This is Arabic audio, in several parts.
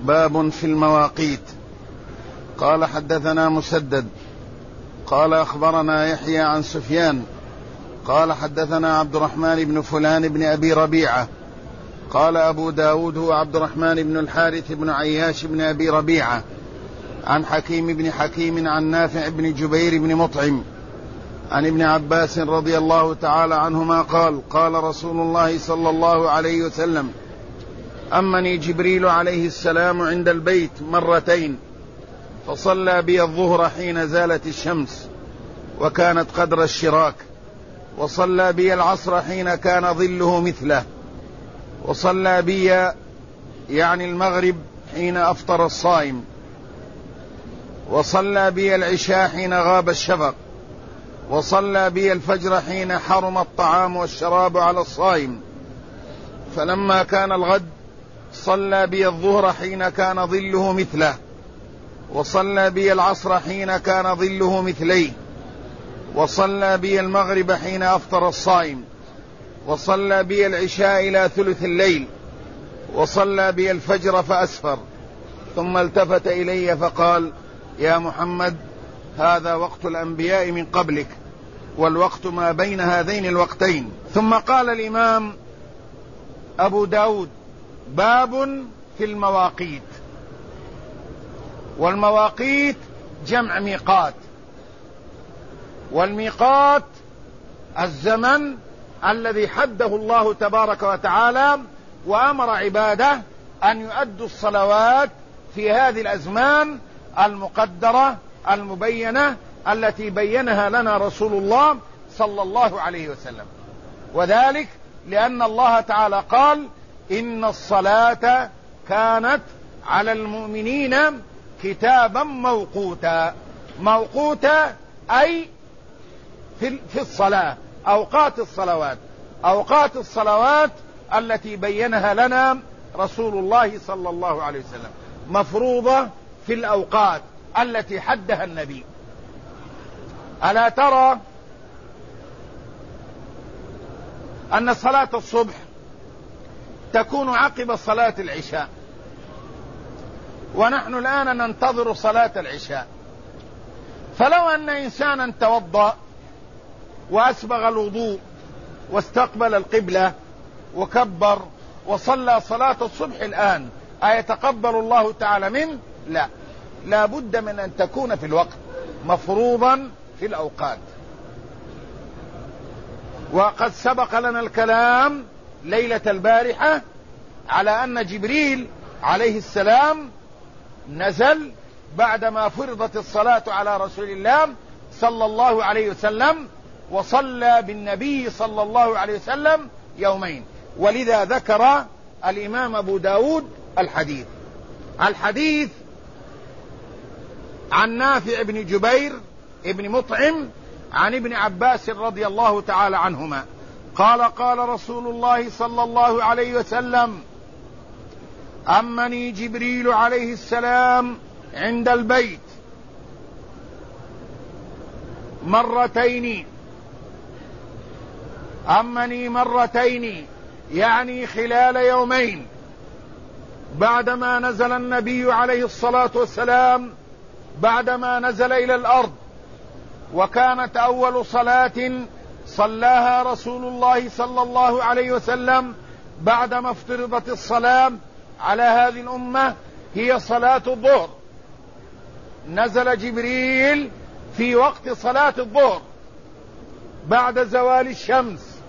باب في المواقيت. قال حدثنا مسدد قال أخبرنا يحيى عن سفيان قال حدثنا عبد الرحمن بن فلان بن أبي ربيعة قال أبو داود هو عبد الرحمن بن الحارث بن عياش بن أبي ربيعة عن حكيم بن حكيم عن نافع بن جبير بن مطعم عن ابن عباس رضي الله تعالى عنهما قال قال رسول الله صلى الله عليه وسلم: أمني جبريل عليه السلام عند البيت مرتين، فصلى بي الظهر حين زالت الشمس وكانت قدر الشراك، وصلى بي العصر حين كان ظله مثله، وصلى بي يعني المغرب حين أفطر الصائم، وصلى بي العشاء حين غاب الشفق، وصلى بي الفجر حين حرم الطعام والشراب على الصائم. فلما كان الغد صلى بي الظهر حين كان ظله مثله، وصلى بي العصر حين كان ظله مثليه، وصلى بي المغرب حين أفطر الصائم، وصلى بي العشاء إلى ثلث الليل، وصلى بي الفجر فأسفر، ثم التفت إلي فقال: يا محمد، هذا وقت الأنبياء من قبلك، والوقت ما بين هذين الوقتين. ثم قال الإمام أبو داود: باب في المواقيت. والمواقيت جمع ميقات، والميقات الزمن الذي حده الله تبارك وتعالى وأمر عباده أن يؤدوا الصلوات في هذه الأزمان المقدرة المبينة التي بينها لنا رسول الله صلى الله عليه وسلم. وذلك لأن الله تعالى قال: إن الصلاة كانت على المؤمنين كتابا موقوتا. موقوتا أي في الصلاة، أوقات الصلوات التي بينها لنا رسول الله صلى الله عليه وسلم، مفروضة في الأوقات التي حدها النبي. ألا ترى أن صلاة الصبح تكون عقب صلاة العشاء، ونحن الآن ننتظر صلاة العشاء. فلو أن إنسانا توضأ وأسبغ الوضوء واستقبل القبلة وكبر وصلى صلاة الصبح الآن، أيتقبل الله تعالى منه؟ لا بد من أن تكون في الوقت، مفروضا في الأوقات. وقد سبق لنا الكلام ليلة البارحة على أن جبريل عليه السلام نزل بعدما فرضت الصلاة على رسول الله صلى الله عليه وسلم، وصلى بالنبي صلى الله عليه وسلم يومين. ولذا ذكر الإمام أبو داود الحديث عن نافع بن جبير بن مطعم عن ابن عباس رضي الله تعالى عنهما قال: قال رسول الله صلى الله عليه وسلم: أمني جبريل عليه السلام عند البيت مرتين، يعني خلال يومين، بعدما نزل النبي عليه الصلاة والسلام، بعدما نزل إلى الأرض. وكانت أول صلاة صلاها رسول الله صلى الله عليه وسلم بعدما افترضت الصلاة على هذه الأمة هي صلاة الظهر. نزل جبريل في وقت صلاة الظهر بعد زوال الشمس،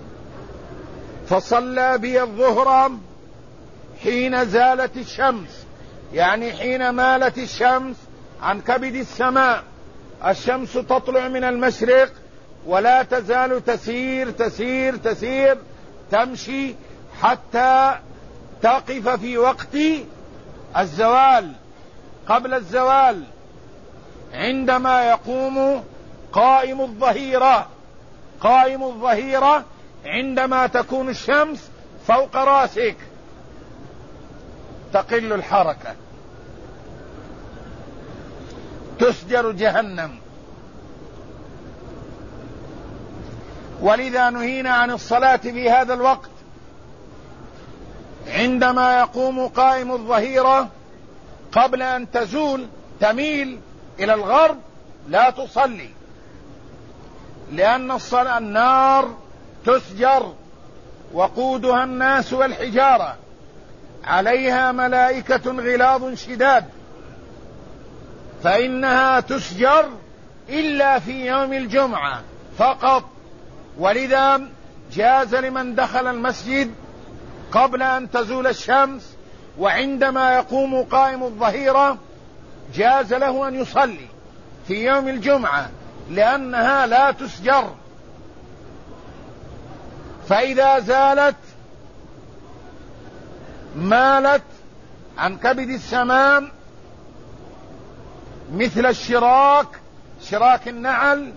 فصلى بي الظهر حين زالت الشمس، يعني حين مالت الشمس عن كبد السماء. الشمس تطلع من المشرق ولا تزال تسير تسير تسير تمشي حتى تقف في وقت الزوال، قبل الزوال، عندما يقوم قائم الظهيرة عندما تكون الشمس فوق راسك، تقل الحركة، تسجر جهنم. ولذا نهينا عن الصلاة في هذا الوقت عندما يقوم قائم الظهيرة قبل أن تزول تميل إلى الغرب لا تصلي، لأن النار تسجر وقودها الناس والحجارة، عليها ملائكة غلاظ شداد، فإنها تسجر إلا في يوم الجمعة فقط. ولذا جاز لمن دخل المسجد قبل أن تزول الشمس وعندما يقوم قائم الظهيرة جاز له أن يصلي في يوم الجمعة، لأنها لا تسجر. فإذا زالت مالت عن كبد السمام مثل شراك النعل،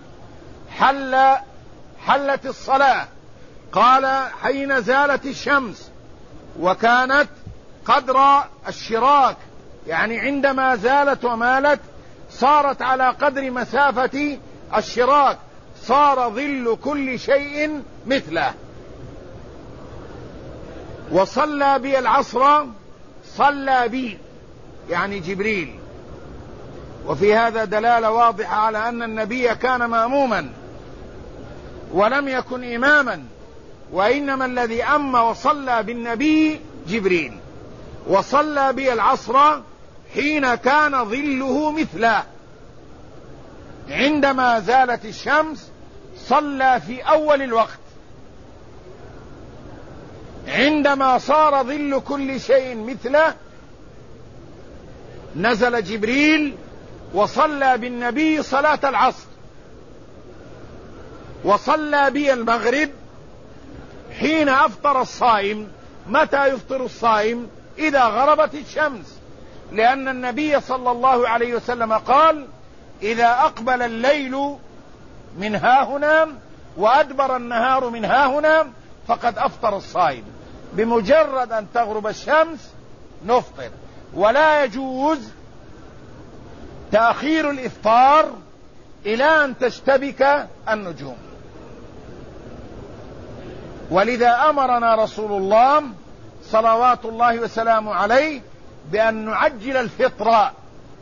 حلت الصلاة. قال حين زالت الشمس وكانت قدر الشراك، يعني عندما زالت ومالت صارت على قدر مسافة الشراك، صار ظل كل شيء مثله. وصلى بي العصر، صلى بي يعني جبريل. وفي هذا دلالة واضحة على أن النبي كان مأموما ولم يكن إماما، وإنما الذي أم وصلى بالنبي جبريل. وصلى بي العصر حين كان ظله مثله، عندما زالت الشمس صلى في أول الوقت، عندما صار ظل كل شيء مثله نزل جبريل وصلى بالنبي صلاة العصر. وصلى بي المغرب حين أفطر الصائم. متى يفطر الصائم؟ إذا غربت الشمس، لأن النبي صلى الله عليه وسلم قال: إذا أقبل الليل من هاهنا وأدبر النهار من هاهنا فقد أفطر الصائم. بمجرد أن تغرب الشمس نفطر، ولا يجوز تأخير الإفطار إلى أن تشتبك النجوم. ولذا أمرنا رسول الله صلوات الله وسلامه عليه بأن نعجل الفطر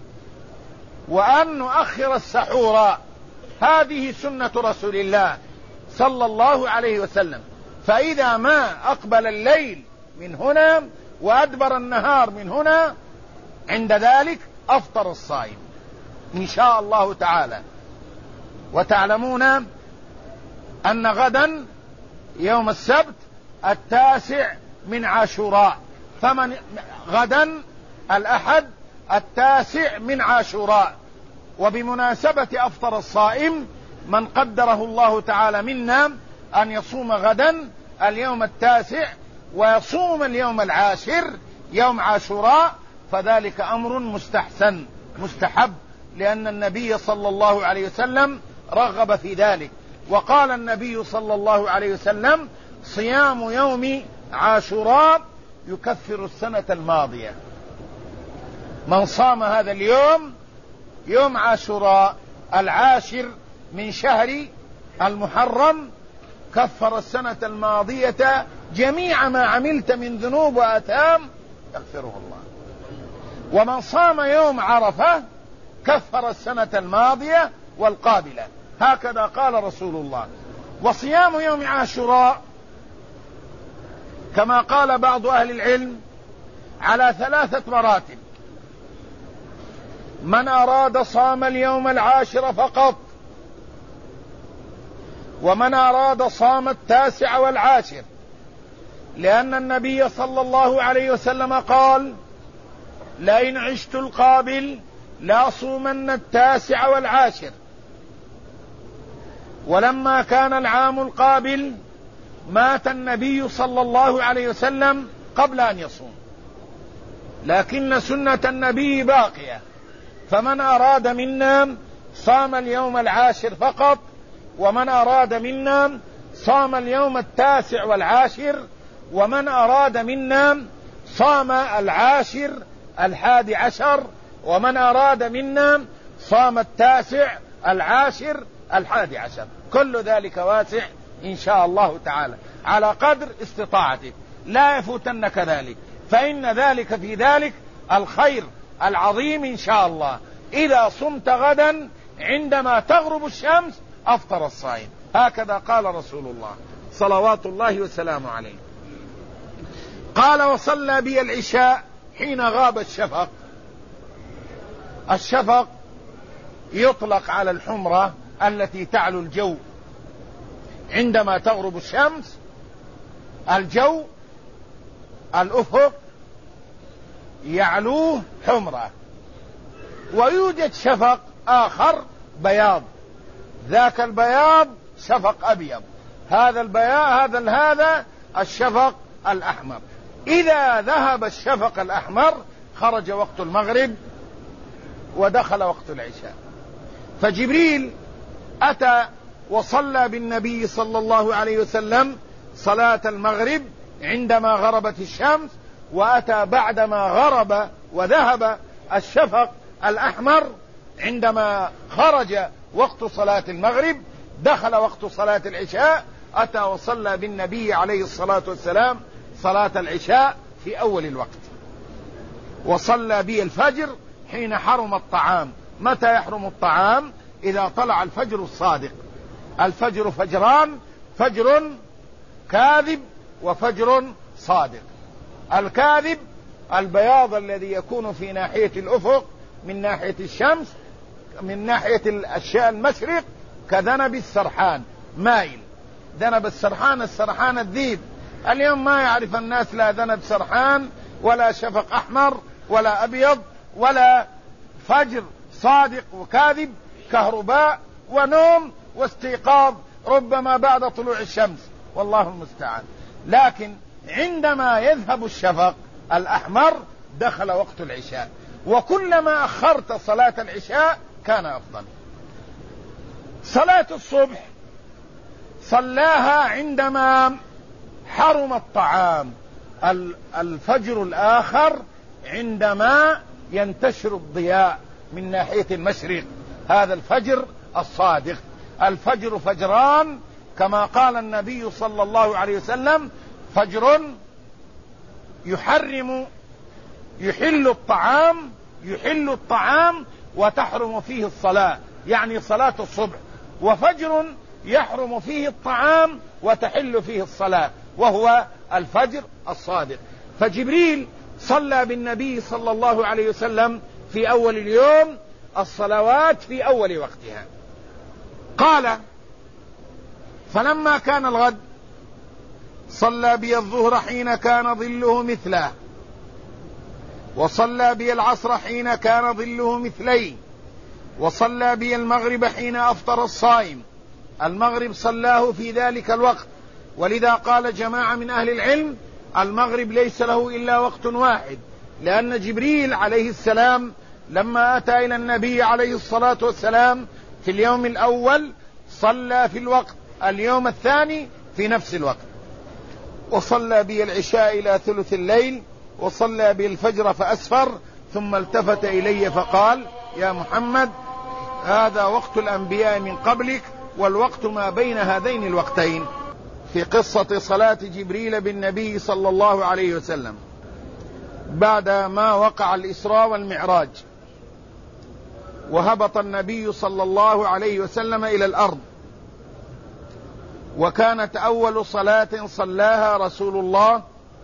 وأن نؤخر السحور. هذه سنة رسول الله صلى الله عليه وسلم. فإذا ما أقبل الليل من هنا وأدبر النهار من هنا، عند ذلك أفطر الصائم إن شاء الله تعالى. وتعلمون أن غدا يوم السبت 9 من عاشوراء، غدا الأحد 9 من عاشوراء. وبمناسبة أفطر الصائم من قدره الله تعالى منا أن يصوم غدا اليوم 9 ويصوم اليوم 10 يوم عاشوراء، فذلك أمر مستحب، لأن النبي صلى الله عليه وسلم رغب في ذلك. وقال النبي صلى الله عليه وسلم: صيام يوم عاشوراء يكفر السنة الماضية. من صام هذا اليوم، يوم عاشوراء 10 من شهر المحرم، كفر السنة الماضية جميع ما عملت من ذنوب وآثام يغفره الله. ومن صام يوم عرفة كفر السنة الماضية والقابلة. هكذا قال رسول الله. وصيام يوم عاشوراء كما قال بعض أهل العلم على 3 مراتب. من أراد صام اليوم 10 فقط، ومن أراد صام 9 و10، لأن النبي صلى الله عليه وسلم قال: لئن عشت القابل لأصومن 9 و10. ولما كان العام القابل مات النبي صلى الله عليه وسلم قبل أن يصوم، لكن سنة النبي باقية. فمن أراد منا صام اليوم 10 فقط، ومن أراد منا صام اليوم 9 و10، ومن أراد منا صام 10 11، ومن أراد منا صام 9 10 11. كل ذلك واسع إن شاء الله تعالى على قدر استطاعتك، لا يفوتنك ذلك، فإن ذلك في ذلك الخير العظيم إن شاء الله إذا صمت غدا عندما تغرب الشمس أفطر الصائم. هكذا قال رسول الله صلوات الله وسلامه عليه. قال وصلى بي العشاء حين غاب الشفق. الشفق يطلق على الحمرة التي تعلو الجو عندما تغرب الشمس. الجو الأفق يعلوه حمرة، ويوجد شفق آخر بياض، ذاك البياض شفق أبيض، هذا البياض هذا الشفق الأحمر. إذا ذهب الشفق الأحمر خرج وقت المغرب ودخل وقت العشاء. فجبريل أتى وصلى بالنبي صلى الله عليه وسلم صلاة المغرب عندما غربت الشمس، وأتى بعدما غرب وذهب الشفق الأحمر عندما خرج وقت صلاة المغرب دخل وقت صلاة العشاء. أتى وصلى بالنبي عليه الصلاة والسلام صلاة العشاء في أول الوقت. وصلى بي الفجر حين حرم الطعام. متى يحرم الطعام؟ إذا طلع الفجر الصادق. الفجر فجران: فجر كاذب وفجر صادق. الكاذب البياض الذي يكون في ناحية الأفق من ناحية الشمس، من ناحية المشرق، كذنب السرحان مايل. ذنب السرحان الذيب. اليوم ما يعرف الناس لا ذنب سرحان ولا شفق أحمر ولا أبيض ولا فجر صادق وكاذب، كهرباء ونوم واستيقاظ ربما بعد طلوع الشمس، والله المستعان. لكن عندما يذهب الشفق الأحمر دخل وقت العشاء، وكلما أخرت صلاة العشاء كان أفضل. صلاة الصبح صلاها عندما حرم الطعام. الفجر الآخر عندما ينتشر الضياء من ناحية المشرق، هذا الفجر الصادق. الفجر فجران كما قال النبي صلى الله عليه وسلم: فجر يحل الطعام وتحرم فيه الصلاة، يعني صلاة الصبح، وفجر يحرم فيه الطعام وتحل فيه الصلاة، وهو الفجر الصادق. فجبريل صلى بالنبي صلى الله عليه وسلم في أول اليوم الصلوات في أول وقتها. قال: فلما كان الغد صلى بي الظهر حين كان ظله مثله، وصلى بي العصر حين كان ظله مثليه، وصلى بي المغرب حين أفطر الصائم. المغرب صلاه في ذلك الوقت، ولذا قال جماعة من أهل العلم: المغرب ليس له إلا وقت واحد، لأن جبريل عليه السلام لما أتى إلى النبي عليه الصلاة والسلام في اليوم الأول صلى في الوقت، اليوم الثاني في نفس الوقت. وصلى بي العشاء إلى ثلث الليل، وصلى بي الفجر فأسفر، ثم التفت إلي فقال: يا محمد، هذا وقت الأنبياء من قبلك، والوقت ما بين هذين الوقتين. في قصة صلاة جبريل بالنبي صلى الله عليه وسلم بعد ما وقع الإسراء والمعراج، وهبط النبي صلى الله عليه وسلم إلى الأرض، وكانت أول صلاة صلاها رسول الله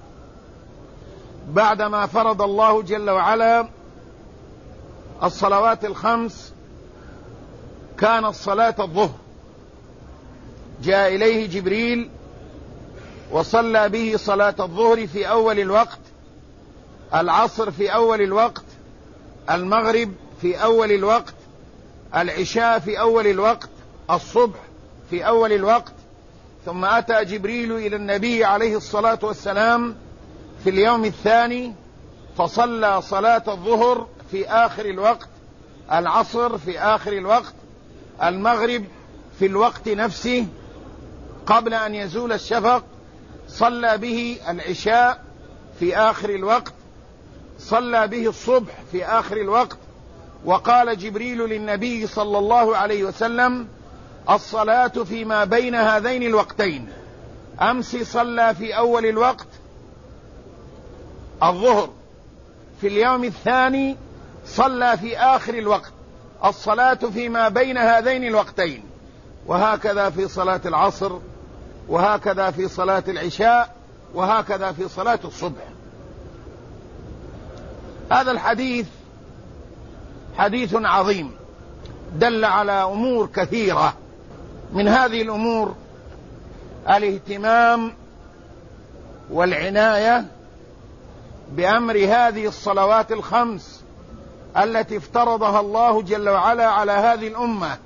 بعدما فرض الله جل وعلا الصلوات الخمس كانت صلاة الظهر. جاء إليه جبريل وصلى به صلاة الظهر في أول الوقت، العصر في أول الوقت، المغرب في أول الوقت، العشاء في أول الوقت، الصبح في أول الوقت. ثم أتى جبريل إلى النبي عليه الصلاة والسلام في اليوم الثاني فصلى صلاة الظهر في آخر الوقت، العصر في آخر الوقت، المغرب في الوقت نفسه قبل أن يزول الشفق، صلى به العشاء في آخر الوقت، صلى به الصبح في آخر الوقت. وقال جبريل للنبي صلى الله عليه وسلم: الصلاة فيما بين هذين الوقتين. أمس صلى في أول الوقت الظهر، في اليوم الثاني صلى في آخر الوقت الصلاة فيما بين هذين الوقتين، وهكذا في صلاة العصر، وهكذا في صلاة العشاء، وهكذا في صلاة الصبح. هذا الحديث حديث عظيم دل على أمور كثيرة. من هذه الأمور الاهتمام والعناية بأمر هذه الصلوات الخمس التي افترضها الله جل وعلا على هذه الأمة،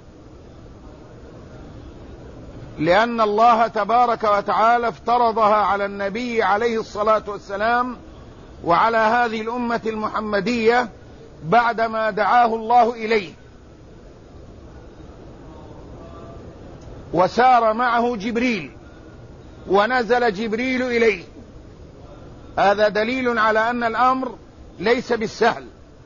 لأن الله تبارك وتعالى افترضها على النبي عليه الصلاة والسلام وعلى هذه الأمة المحمدية بعدما دعاه الله إليه، وسار معه جبريل ونزل جبريل إليه. هذا دليل على أن الأمر ليس بالسهل.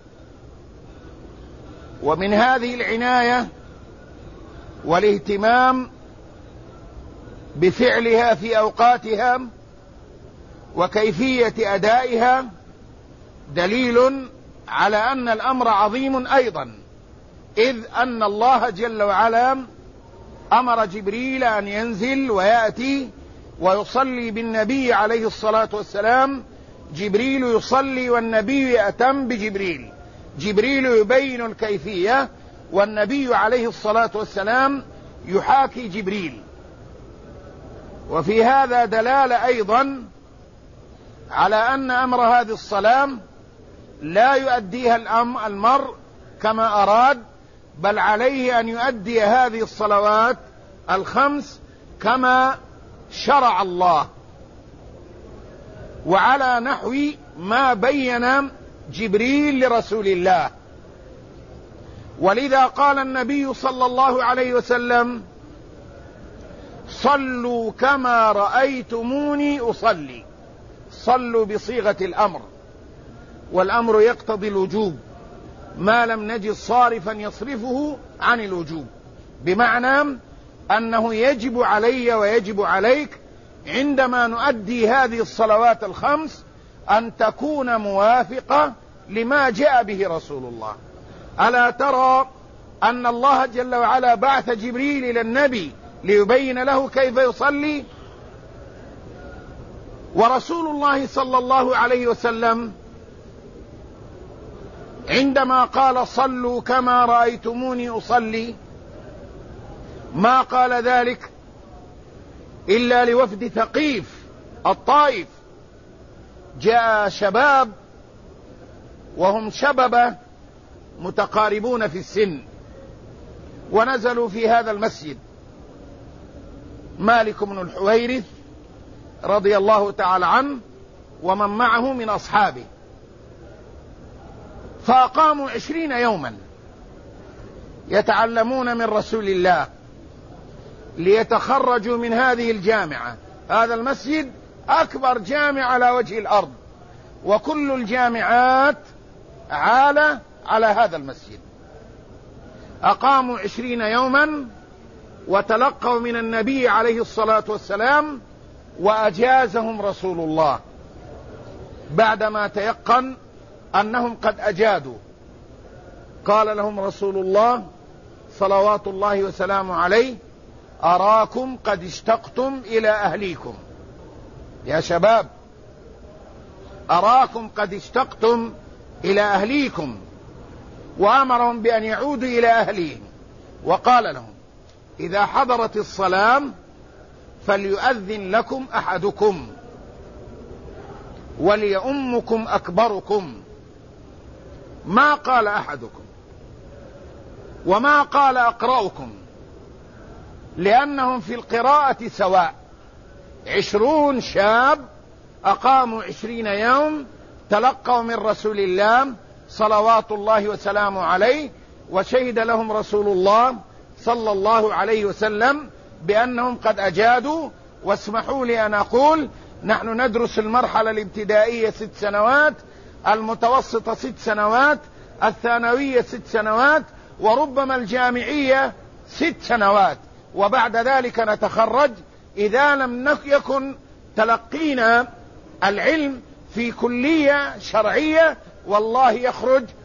ومن هذه العناية والاهتمام بفعلها في أوقاتها وكيفية أدائها دليل على أن الأمر عظيم أيضا، إذ أن الله جل وعلا أمر جبريل أن ينزل ويأتي ويصلي بالنبي عليه الصلاة والسلام. جبريل يصلي والنبي يأتم بجبريل، جبريل يبين الكيفية والنبي عليه الصلاة والسلام يحاكي جبريل. وفي هذا دلالة أيضا على أن أمر هذه الصلاة لا يؤديها المرء كما أراد، بل عليه أن يؤدي هذه الصلوات الخمس كما شرع الله وعلى نحو ما بين جبريل لرسول الله. ولذا قال النبي صلى الله عليه وسلم: صلوا كما رأيتموني أصلي. صلوا بصيغة الأمر، والأمر يقتضي الوجوب ما لم نجد صارفا يصرفه عن الوجوب، بمعنى أنه يجب علي ويجب عليك عندما نؤدي هذه الصلوات الخمس أن تكون موافقة لما جاء به رسول الله. ألا ترى أن الله جل وعلا بعث جبريل إلى النبي ليبين له كيف يصلي؟ ورسول الله صلى الله عليه وسلم عندما قال صلوا كما رأيتموني أصلي ما قال ذلك إلا لوفد ثقيف الطائف. جاء شباب وهم شببة متقاربون في السن ونزلوا في هذا المسجد، مالك بن الحويرث رضي الله تعالى عنه ومن معه من أصحابه، فأقاموا 20 يوما يتعلمون من رسول الله ليتخرجوا من هذه الجامعة. هذا المسجد أكبر جامع على وجه الأرض، وكل الجامعات عالة على هذا المسجد. أقاموا 20 يوما وتلقوا من النبي عليه الصلاة والسلام، وأجازهم رسول الله بعدما تيقن أنهم قد أجادوا. قال لهم رسول الله صلوات الله وسلامه عليه: أراكم قد اشتقتم إلى أهليكم يا شباب، أراكم قد اشتقتم إلى أهليكم. وأمرهم بأن يعودوا إلى أهليهم، وقال لهم: إذا حضرت الصلاة فليؤذن لكم أحدكم وليؤمكم أكبركم. ما قال أحدكم وما قال أقرأكم، لأنهم في القراءة سواء. 20 شاب أقاموا 20 يوم تلقوا من رسول الله صلوات الله وسلامه عليه، وشهد لهم رسول الله صلى الله عليه وسلم بأنهم قد أجادوا. واسمحوا لي أن أقول: نحن ندرس المرحلة الابتدائية 6 سنوات، المتوسطة 6 سنوات، الثانوية 6 سنوات، وربما الجامعية 6 سنوات، وبعد ذلك نتخرج إذا لم يكن تلقينا العلم في كلية شرعية. والله يخرج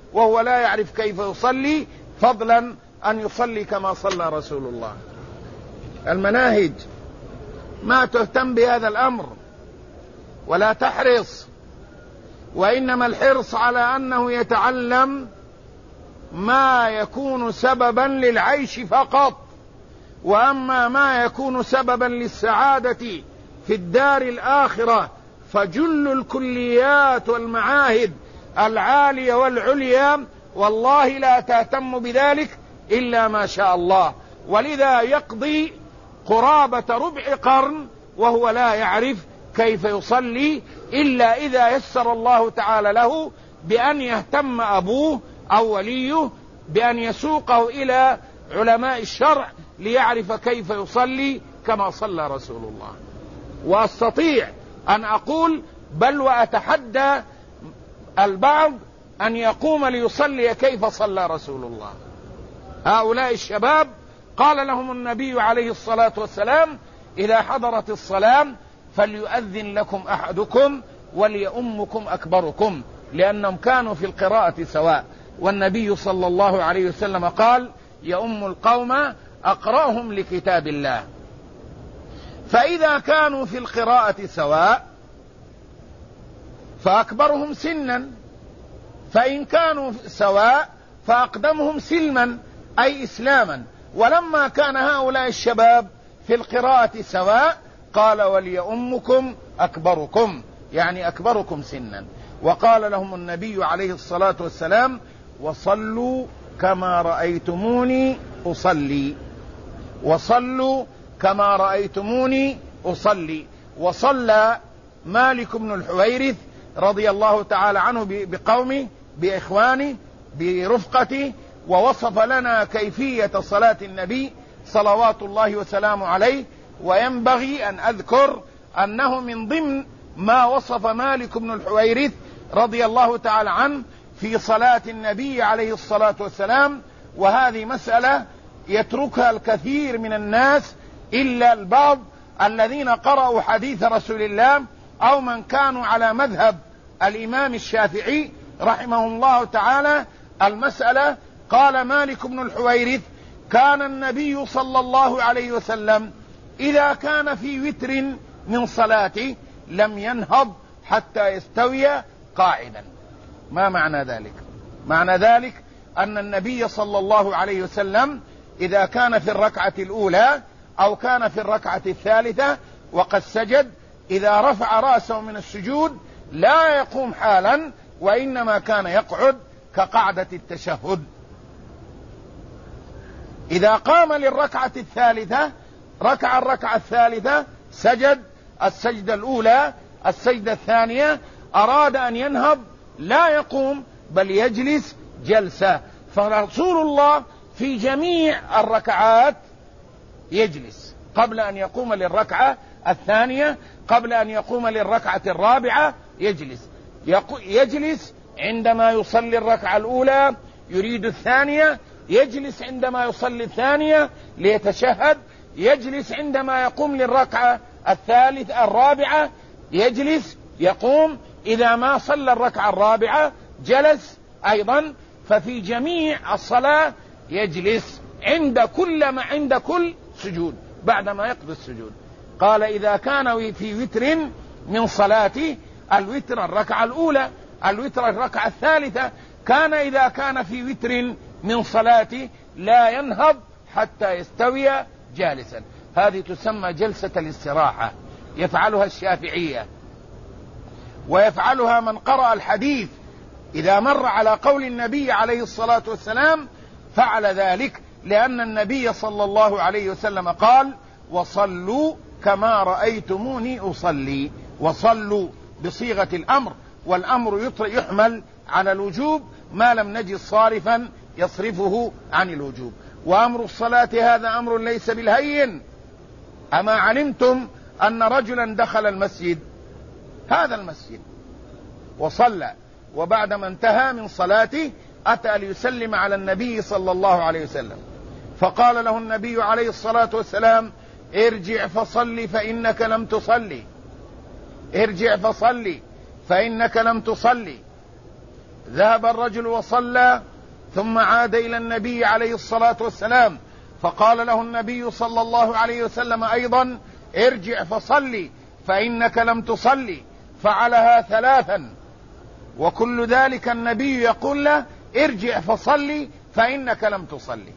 وهو لا يعرف كيف يصلي، فضلا أن يصلي كما صلى رسول الله. المناهج ما تهتم بهذا الأمر ولا تحرص، وإنما الحرص على أنه يتعلم ما يكون سببا للعيش فقط، وأما ما يكون سببا للسعادة في الدار الآخرة فجل الكليات والمعاهد العالية والعليا والله لا تهتم بذلك إلا ما شاء الله. ولذا يقضي قرابة ربع قرن وهو لا يعرف كيف يصلي إلا إذا يسر الله تعالى له بأن يهتم أبوه أو وليه بأن يسوقه إلى علماء الشرع ليعرف كيف يصلي كما صلى رسول الله. وأستطيع أن أقول بل وأتحدى البعض أن يقوم ليصلي كيف صلى رسول الله. هؤلاء الشباب قال لهم النبي عليه الصلاة والسلام: إذا حضرت الصلاة فليؤذن لكم أحدكم وليؤمكم أكبركم، لأنهم كانوا في القراءة سواء، والنبي صلى الله عليه وسلم قال: يؤم القوم أقرأهم لكتاب الله. فإذا كانوا في القراءة سواء فأكبرهم سنا، فإن كانوا سواء فأقدمهم سلما أي إسلاما. ولما كان هؤلاء الشباب في القراءة سواء قال: وليؤمكم أكبركم، يعني أكبركم سنا. وقال لهم النبي عليه الصلاة والسلام: وصلوا كما رأيتموني أصلي، وصلوا كما رأيتموني أصلي. وصلى مالك بن الحويرث رضي الله تعالى عنه بقومه بإخوانه برفقته، ووصف لنا كيفية صلاة النبي صلوات الله وسلامه عليه. وينبغي أن أذكر أنه من ضمن ما وصف مالك بن الحويرث رضي الله تعالى عنه في صلاة النبي عليه الصلاة والسلام، وهذه مسألة يتركها الكثير من الناس إلا البعض الذين قرأوا حديث رسول الله أو من كانوا على مذهب الإمام الشافعي رحمه الله تعالى. المسألة قال مالك بن الحويرث: كان النبي صلى الله عليه وسلم إذا كان في وتر من صلاته لم ينهض حتى يستوي قاعدا. ما معنى ذلك؟ معنى ذلك أن النبي صلى الله عليه وسلم إذا كان في الركعة الأولى أو كان في الركعة الثالثة وقد سجد، إذا رفع رأسه من السجود لا يقوم حالا، وإنما كان يقعد كقعدة التشهد. إذا قام للركعة الثالثة ركع الركعة الثالثة، سجد السجدة الأولى، السجدة الثانية، أراد أن ينهض لا يقوم بل يجلس جلسة. فرسول الله في جميع الركعات يجلس قبل أن يقوم للركعة الثانية، قبل أن يقوم للركعة الرابعة يجلس عندما يصلي الركعة الأولى يريد الثانية، يجلس عندما يصلي الثانية ليتشهد، يجلس عندما يقوم للركعة الرابعة يجلس يقوم، إذا ما صلى الركعة الرابعة جلس أيضا. ففي جميع الصلاة يجلس عند كل سجود بعدما يقضي السجود. قال: إذا كان في وتر من صلاته، الوتر الركعة الأولى، الوتر الركعة الثالثة، كان إذا كان في وتر من صلاته لا ينهض حتى يستوي جالسا. هذه تسمى جلسة الاستراحة، يفعلها الشافعية ويفعلها من قرأ الحديث إذا مر على قول النبي عليه الصلاة والسلام فعل ذلك، لأن النبي صلى الله عليه وسلم قال: وصلوا كما رأيتموني أصلي. وصلوا بصيغة الأمر، والأمر يحمل على الوجوب ما لم نجد صارفا يصرفه عن الوجوب. وأمر الصلاة هذا أمر ليس بالهين. أما علمتم أن رجلا دخل المسجد، هذا المسجد، وصلى، وبعدما انتهى من صلاته أتى ليسلم على النبي صلى الله عليه وسلم، فقال له النبي عليه الصلاة والسلام: ارجع فصلي فإنك لم تصلي، ارجع فصلي فإنك لم تصلي. ذهب الرجل وصلى ثم عاد إلى النبي عليه الصلاة والسلام، فقال له النبي صلى الله عليه وسلم أيضا: ارجع فصلي فإنك لم تصلي. فعلها 3، وكل ذلك النبي يقول له: ارجع فصلي فإنك لم تصلي.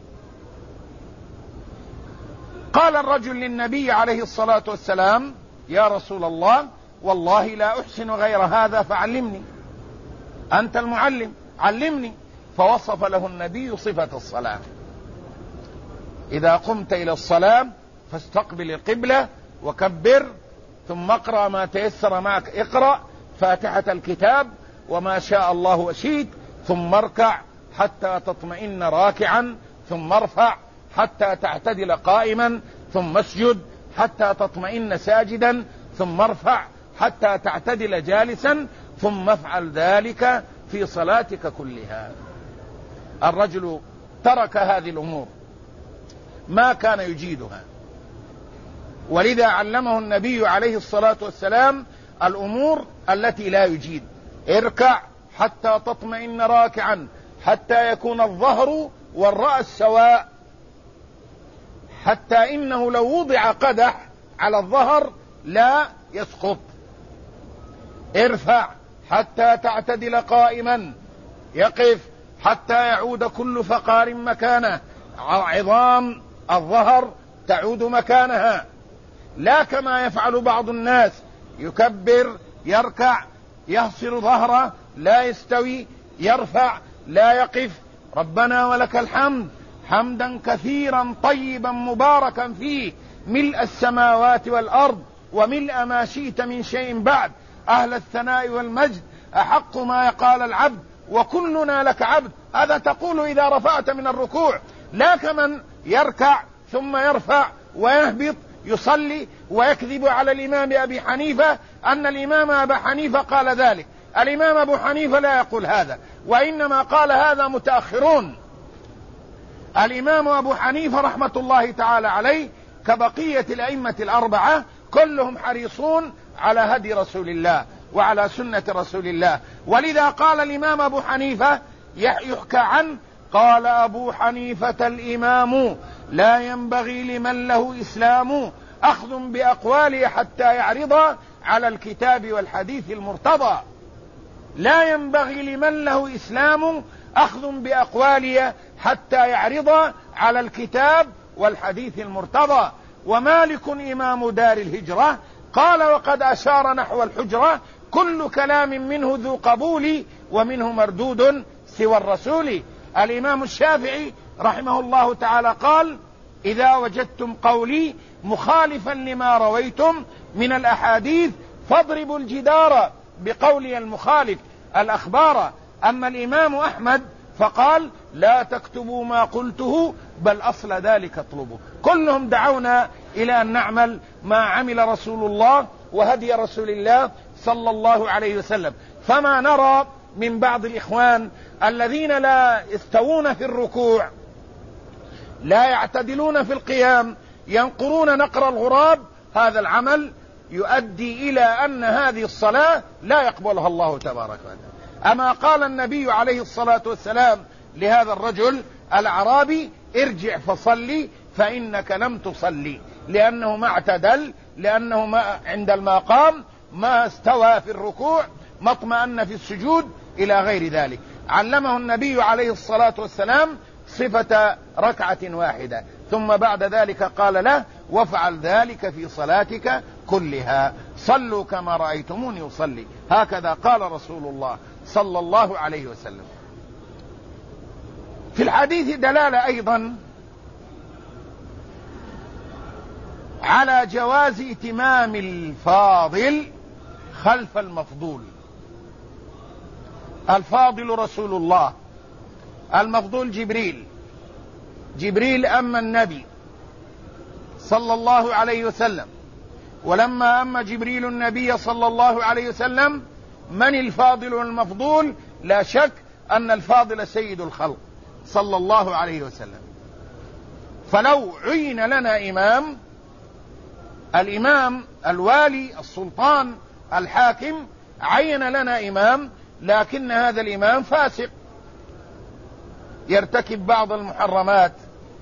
قال الرجل للنبي عليه الصلاة والسلام: يا رسول الله، والله لا أحسن غير هذا فعلمني، أنت المعلم، علمني. فوصف له النبي صفة الصلاة: إذا قمت إلى الصلاة فاستقبل القبلة وكبر، ثم اقرأ ما تيسر معك، اقرأ فاتحة الكتاب وما شاء الله وشئت، ثم اركع حتى تطمئن راكعا، ثم ارفع حتى تعتدل قائما، ثم اسجد حتى تطمئن ساجدا، ثم ارفع حتى تعتدل جالسا، ثم افعل ذلك في صلاتك كلها. الرجل ترك هذه الأمور، ما كان يجيدها، ولذا علمه النبي عليه الصلاة والسلام الأمور التي لا يجيد. اركع حتى تطمئن راكعا، حتى يكون الظهر والرأس سواء، حتى إنه لو وضع قدح على الظهر لا يسقط. ارفع حتى تعتدل قائما، يقف حتى يعود كل فقار مكانه، عظام الظهر تعود مكانها، لا كما يفعل بعض الناس: يكبر، يركع، يهصر ظهره، لا يستوي، يرفع، لا يقف. ربنا ولك الحمد حمدا كثيرا طيبا مباركا فيه، ملء السماوات والأرض وملء ما شئت من شيء بعد، أهل الثناء والمجد، أحق ما يقال العبد وكلنا لك عبد. هذا تقول إذا رفعت من الركوع، لا كمن يركع ثم يرفع ويهبط يصلي ويكذب على الإمام أبي حنيفة أن الإمام أبا حنيفة قال ذلك. الإمام أبو حنيفة لا يقول هذا، وإنما قال هذا متأخرون. الإمام أبو حنيفة رحمة الله تعالى عليه كبقية الأئمة الأربعة كلهم حريصون على هدي رسول الله وعلى سنة رسول الله، ولذا قال الإمام أبو حنيفة يحكى عنه: قال أبو حنيفة الإمام لا ينبغي لمن له إسلام أخذ بأقواله حتى يعرض على الكتاب والحديث المرتضى. لا ينبغي لمن له إسلام أخذ بأقواله حتى يعرض على الكتاب والحديث المرتضى. ومالك إمام دار الهجرة قال وقد أشار نحو الحجرة: كل كلام منه ذو قبول ومنه مردود سوى الرسول. الإمام الشافعي رحمه الله تعالى قال: إذا وجدتم قولي مخالفا لما رويتم من الأحاديث فاضربوا الجدار بقولي المخالف الأخبار. أما الإمام أحمد فقال: لا تكتبوا ما قلته بل أصل ذلك اطلبوا. كلهم دعونا إلى أن نعمل ما عمل رسول الله وهدي رسول الله صلى الله عليه وسلم. فما نرى من بعض الإخوان الذين لا يستوون في الركوع، لا يعتدلون في القيام، ينقرون نقر الغراب، هذا العمل يؤدي إلى أن هذه الصلاة لا يقبلها الله تبارك وتعالى. أما قال النبي عليه الصلاة والسلام لهذا الرجل الأعرابي: ارجع فصلي فإنك لم تصلي، لأنه ما اعتدل، لأنه ما عند المقام ما استوى في الركوع، ما اطمأن في السجود، إلى غير ذلك. علمه النبي عليه الصلاة والسلام صفة ركعة واحدة، ثم بعد ذلك قال له: وافعل ذلك في صلاتك كلها، صلوا كما رأيتموني أصلي. هكذا قال رسول الله صلى الله عليه وسلم. في الحديث دلالة أيضا على جواز ائتمام الفاضل خلف المفضول. الفاضل رسول الله، المفضول جبريل. جبريل أما النبي صلى الله عليه وسلم، ولما أما جبريل النبي صلى الله عليه وسلم من الفاضل والمفضول؟ لا شك أن الفاضل سيد الخلق صلى الله عليه وسلم. فلو عين لنا إمام، الإمام الوالي السلطان الحاكم عين لنا إمام لكن هذا الإمام فاسق يرتكب بعض المحرمات،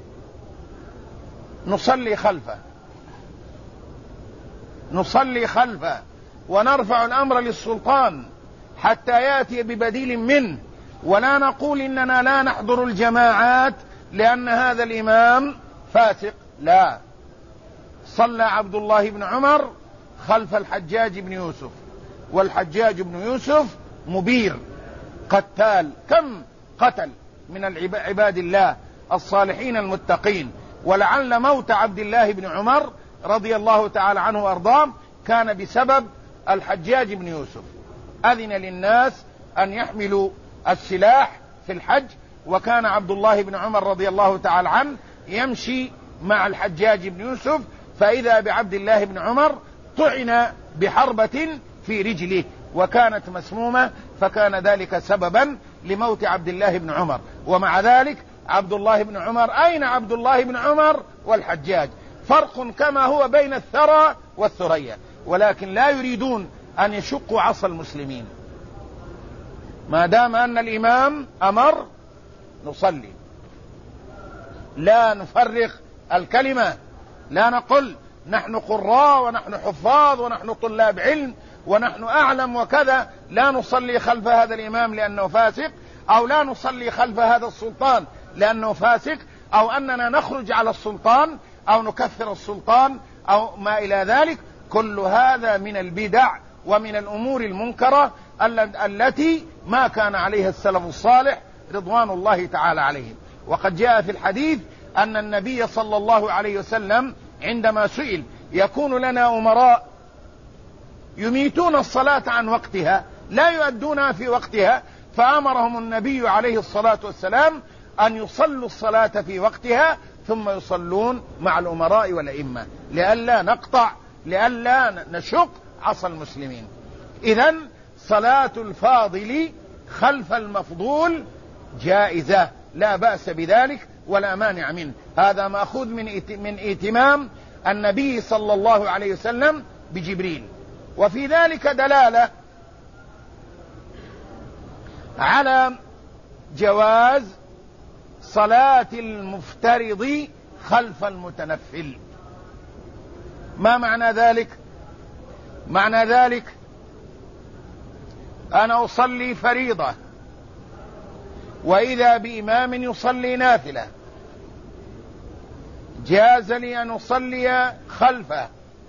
نصلي خلفه ونرفع الأمر للسلطان حتى يأتي ببديل منه، ولا نقول إننا لا نحضر الجماعات لأن هذا الإمام فاسق. لا، صلى عبد الله بن عمر خلف الحجاج بن يوسف، والحجاج بن يوسف مبير قتال، كم قتل من عباد الله الصالحين المتقين. ولعل موت عبد الله بن عمر رضي الله تعالى عنه وارضاه كان بسبب الحجاج بن يوسف. أذن للناس أن يحملوا السلاح في الحج، وكان عبد الله بن عمر رضي الله تعالى عنه يمشي مع الحجاج بن يوسف، فإذا بعبد الله بن عمر طعن بحربة في رجله وكانت مسمومة، فكان ذلك سببا لموت عبد الله بن عمر. ومع ذلك عبد الله بن عمر، أين عبد الله بن عمر والحجاج؟ فرق كما هو بين الثرى والثريا، ولكن لا يريدون أن يشقوا عصا المسلمين. ما دام أن الإمام أمر نصلي، لا نفرق الكلمة، لا نقول نحن قراء ونحن حفاظ ونحن طلاب علم ونحن أعلم وكذا، لا نصلي خلف هذا الإمام لأنه فاسق، أو لا نصلي خلف هذا السلطان لأنه فاسق، أو أننا نخرج على السلطان أو نكفر السلطان أو ما إلى ذلك. كل هذا من البدع ومن الأمور المنكرة التي ما كان عليها السلف الصالح رضوان الله تعالى عليهم. وقد جاء في الحديث أن النبي صلى الله عليه وسلم عندما سئل: يكون لنا أمراء يميتون الصلاة عن وقتها، لا يؤدونها في وقتها، فأمرهم النبي عليه الصلاة والسلام أن يصلوا الصلاة في وقتها ثم يصلون مع الأمراء والأئمة، لئلا نقطع، لئلا نشق عصا المسلمين. إذن صلاة الفاضل خلف المفضول جائزة، لا بأس بذلك ولا مانع منه. هذا مأخوذ من اهتمام النبي صلى الله عليه وسلم بجبريل. وفي ذلك دلالة على جواز صلاة المفترض خلف المتنفل. ما معنى ذلك؟ معنى ذلك أنا أصلي فريضة وإذا بإمام يصلي نافلة، جاز لي أن أصلي خلفه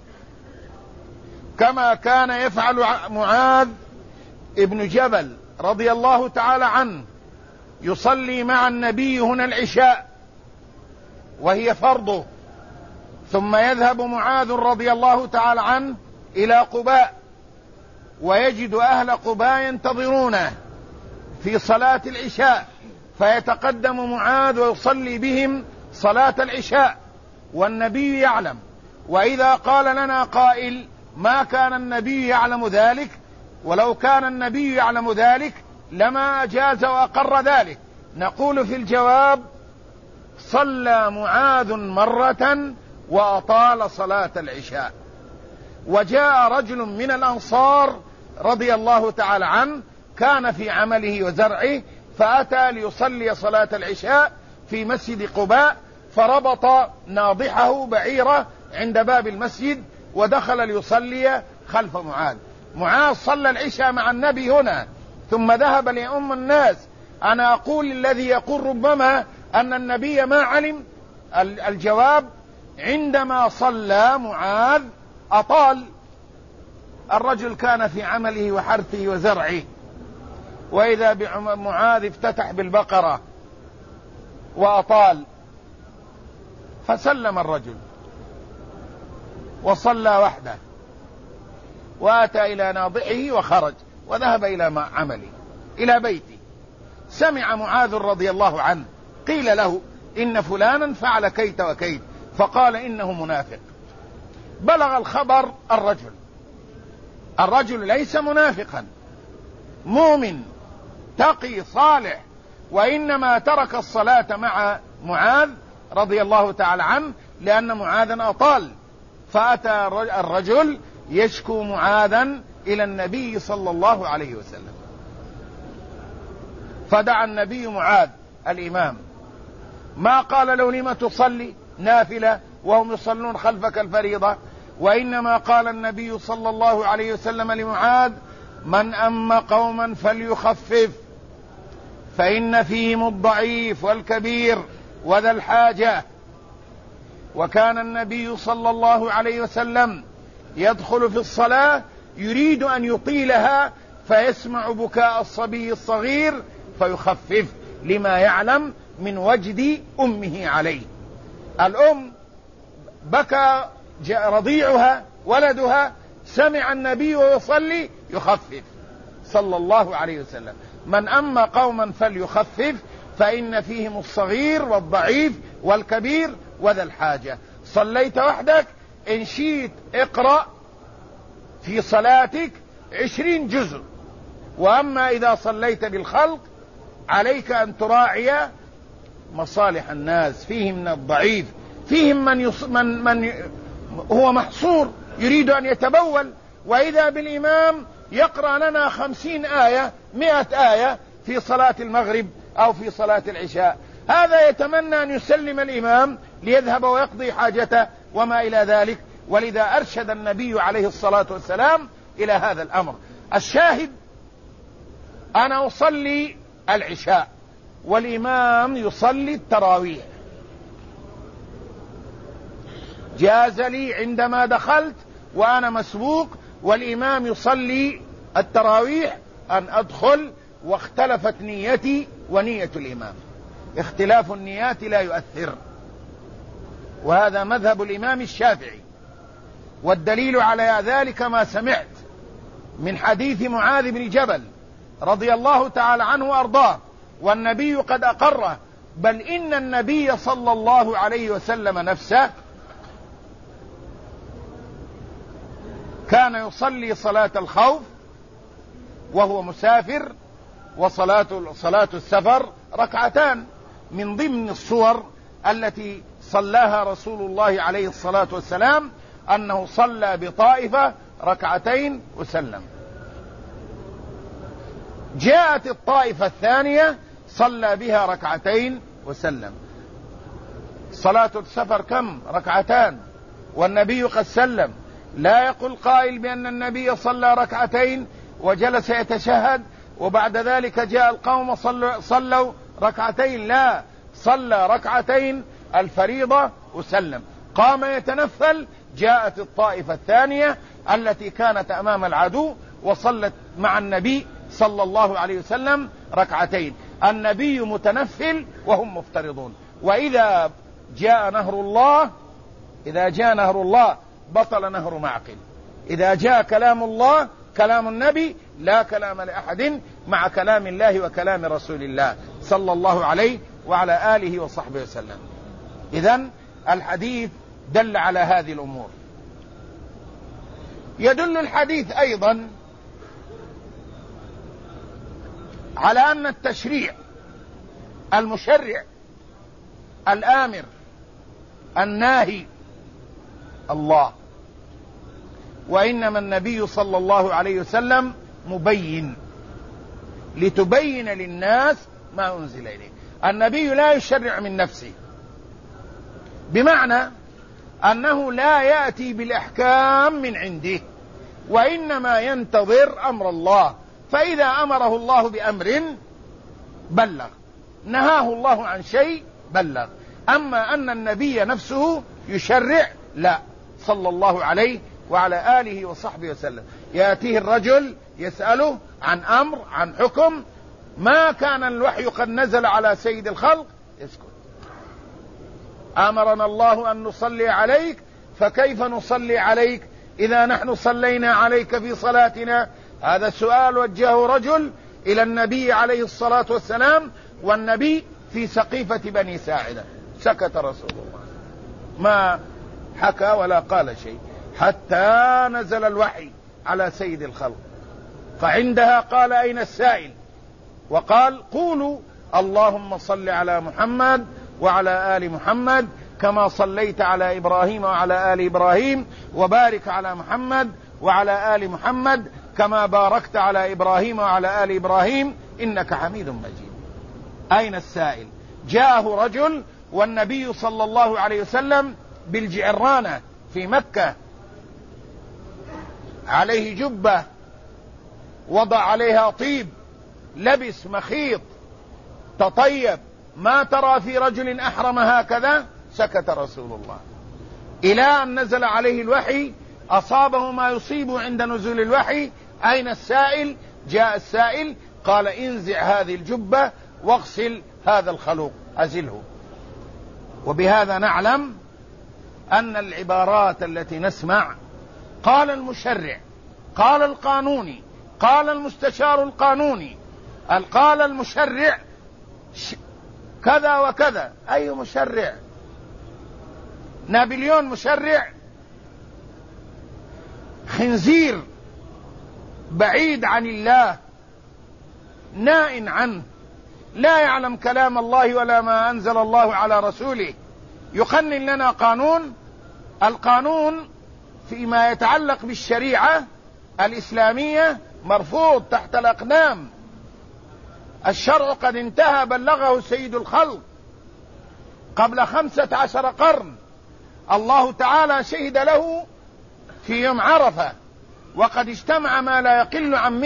كما كان يفعل معاذ ابن جبل رضي الله تعالى عنه، يصلي مع النبي هنا العشاء وهي فرضه، ثم يذهب معاذ رضي الله تعالى عنه إلى قباء ويجد أهل قباء ينتظرونه في صلاة العشاء، فيتقدم معاذ ويصلي بهم صلاة العشاء والنبي يعلم. وإذا قال لنا قائل: ما كان النبي يعلم ذلك، ولو كان النبي يعلم ذلك لما أجاز وأقر ذلك، نقول في الجواب: صلى معاذ مرة وأطال صلاة العشاء، وجاء رجل من الأنصار رضي الله تعالى عنه كان في عمله وزرعه، فأتى ليصلي صلاة العشاء في مسجد قباء، فربط ناضحه بعيره عند باب المسجد ودخل ليصلي خلف معاذ. معاذ صلى العشاء مع النبي هنا ثم ذهب ليؤم الناس. أنا أقول الذي يقول ربما أن النبي ما علم، الجواب: عندما صلى معاذ أطال. الرجل كان في عمله وحرثه وزرعه، وإذا بمعاذ افتتح بالبقرة وأطال، فسلم الرجل وصلى وحده وأتى إلى ناضحه وخرج وذهب إلى عمله إلى بيته. سمع معاذ رضي الله عنه قيل له: إن فلانا فعل كيت وكيت، فقال: إنه منافق. بلغ الخبر الرجل ليس منافقا، مؤمن تقي صالح، وإنما ترك الصلاة مع معاذ رضي الله تعالى عنه لأن معاذا أطال. فأتى الرجل يشكو معاذا إلى النبي صلى الله عليه وسلم، فدعا النبي معاذ الإمام، ما قال له لم تصلي نافلة وهم يصلون خلفك الفريضة، وإنما قال النبي صلى الله عليه وسلم لمعاذ: من أم قوما فليخفف فإن فيهم الضعيف والكبير وذا الحاجة. وكان النبي صلى الله عليه وسلم يدخل في الصلاة يريد أن يطيلها فيسمع بكاء الصبي الصغير فيخفف لما يعلم من وجد أمه عليه. الأم بكى رضيعها ولدها، سمع النبي ويصلي يخفف صلى الله عليه وسلم: من أما قوما فليخفف فإن فيهم الصغير والضعيف والكبير وذا الحاجة. صليت وحدك إن شئت اقرأ في صلاتك 20 جزء، وأما إذا صليت بالخلق عليك أن تراعي مصالح الناس، فيهم من الضعيف، فيهم من هو محصور يريد أن يتبول، وإذا بالإمام يقرأ لنا 50 آية 100 آية في صلاة المغرب أو في صلاة العشاء، هذا يتمنى أن يسلم الإمام ليذهب ويقضي حاجته وما إلى ذلك. ولذا أرشد النبي عليه الصلاة والسلام إلى هذا الأمر. الشاهد: أنا أصلي العشاء والإمام يصلي التراويح، جاز لي عندما دخلت وأنا مسبوق والإمام يصلي التراويح أن أدخل، واختلفت نيتي ونية الإمام. اختلاف النيات لا يؤثر، وهذا مذهب الإمام الشافعي، والدليل على ذلك ما سمعت من حديث معاذ بن جبل رضي الله تعالى عنه وأرضاه، والنبي قد أقره، بل إن النبي صلى الله عليه وسلم نفسه كان يصلي صلاة الخوف وهو مسافر، وصلاة السفر ركعتان، من ضمن الصور التي صلاها رسول الله عليه الصلاة والسلام أنه صلى بطائفة ركعتين وسلم. جاءت الطائفة الثانية صلى بها ركعتين وسلم. صلاة السفر كم؟ ركعتان، والنبي قد سلم. لا يقول قائل بأن النبي صلى ركعتين وجلس يتشهد وبعد ذلك جاء القوم صلوا ركعتين، لا، صلى ركعتين الفريضة وسلم، قام يتنفل. جاءت الطائفة الثانية التي كانت أمام العدو وصلت مع النبي صلى الله عليه وسلم ركعتين، النبي متنفل وهم مفترضون. وإذا جاء نهر الله بطل نهر معقل. إذا جاء كلام الله كلام النبي لا كلام لأحد مع كلام الله وكلام رسول الله صلى الله عليه وعلى آله وصحبه وسلم. إذن الحديث دل على هذه الأمور. يدل الحديث أيضا على أن التشريع المشرع الآمر الناهي الله، وإنما النبي صلى الله عليه وسلم مبين لتبين للناس ما أنزل إليه. النبي لا يشرع من نفسه، بمعنى أنه لا يأتي بالأحكام من عنده، وإنما ينتظر أمر الله، فإذا أمره الله بأمر بلغ، نهاه الله عن شيء بلغ. أما أن النبي نفسه يشرع لا، صلى الله عليه وعلى آله وصحبه وسلم. يأتيه الرجل يسأله عن أمر عن حكم، ما كان الوحي قد نزل على سيد الخلق يسكت. أمرنا الله أن نصلي عليك، فكيف نصلي عليك إذا نحن صلينا عليك في صلاتنا؟ هذا سؤال وجهه رجل إلى النبي عليه الصلاة والسلام، والنبي في سقيفة بني ساعدة. سكت رسول الله، ما حكى ولا قال شيء حتى نزل الوحي على سيد الخلق، فعندها قال: أين السائل؟ وقال: قولوا اللهم صل على محمد وعلى آل محمد كما صليت على إبراهيم وعلى آل إبراهيم، وبارك على محمد وعلى آل محمد كما باركت على إبراهيم وعلى آل إبراهيم إنك حميد مجيد. أين السائل؟ جاءه رجل والنبي صلى الله عليه وسلم بالجعرانة في مكة، عليه جبة وضع عليها طيب، لبس مخيط، تطيب، ما ترى في رجل أحرم هكذا. سكت رسول الله إلى أن نزل عليه الوحي، أصابه ما يصيب عند نزول الوحي. أين السائل؟ جاء السائل قال انزع هذه الجبة واغسل هذا الخلوق، أزله. وبهذا نعلم أن العبارات التي نسمع قال المشرع، قال القانوني، قال المستشار القانوني، قال المشرع كذا وكذا. أي مشرع؟ نابليون مشرع؟ خنزير بعيد عن الله، نائن عنه، لا يعلم كلام الله ولا ما أنزل الله على رسوله، يقنن لنا قانون. القانون فيما يتعلق بالشريعة الإسلامية مرفوض تحت الأقدام. الشرع قد انتهى، بلغه سيد الخلق قبل 15 قرن. الله تعالى شهد له في يوم عرفة، وقد اجتمع ما لا يقل عن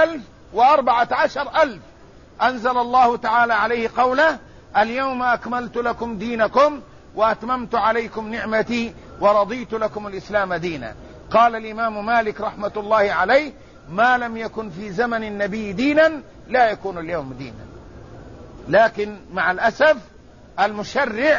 114,000. أنزل الله تعالى عليه قوله: اليوم أكملت لكم دينكم وأتممت عليكم نعمتي ورضيت لكم الإسلام دينا. قال الإمام مالك رحمة الله عليه: ما لم يكن في زمن النبي دينا لا يكون اليوم دينا. لكن مع الأسف المشرع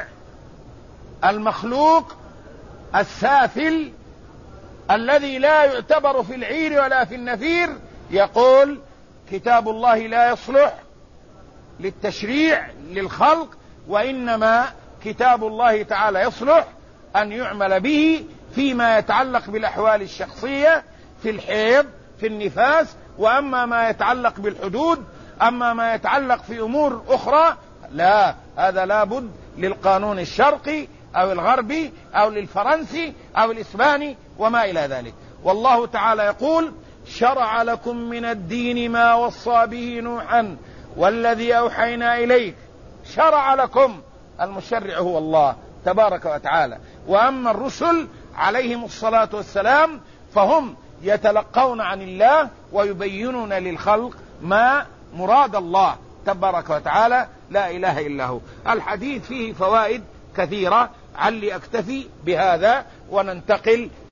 المخلوق السافل الذي لا يعتبر في العير ولا في النفير يقول كتاب الله لا يصلح للتشريع للخلق، وإنما كتاب الله تعالى يصلح أن يعمل به فيما يتعلق بالأحوال الشخصية، في الحيض، في النفاس، وأما ما يتعلق بالحدود، أما ما يتعلق في أمور أخرى لا، هذا لابد للقانون الشرقي أو الغربي أو للفرنسي أو الإسباني وما إلى ذلك. والله تعالى يقول: شرع لكم من الدين ما وصى به نوحا والذي أوحينا إليك. شرع لكم، المشرع هو الله تبارك وتعالى. وأما الرسل عليهم الصلاة والسلام فهم يتلقون عن الله ويبينون للخلق ما مراد الله تبارك وتعالى، لا إله إلا هو. الحديث فيه فوائد كثيرة، علي أكتفي بهذا وننتقل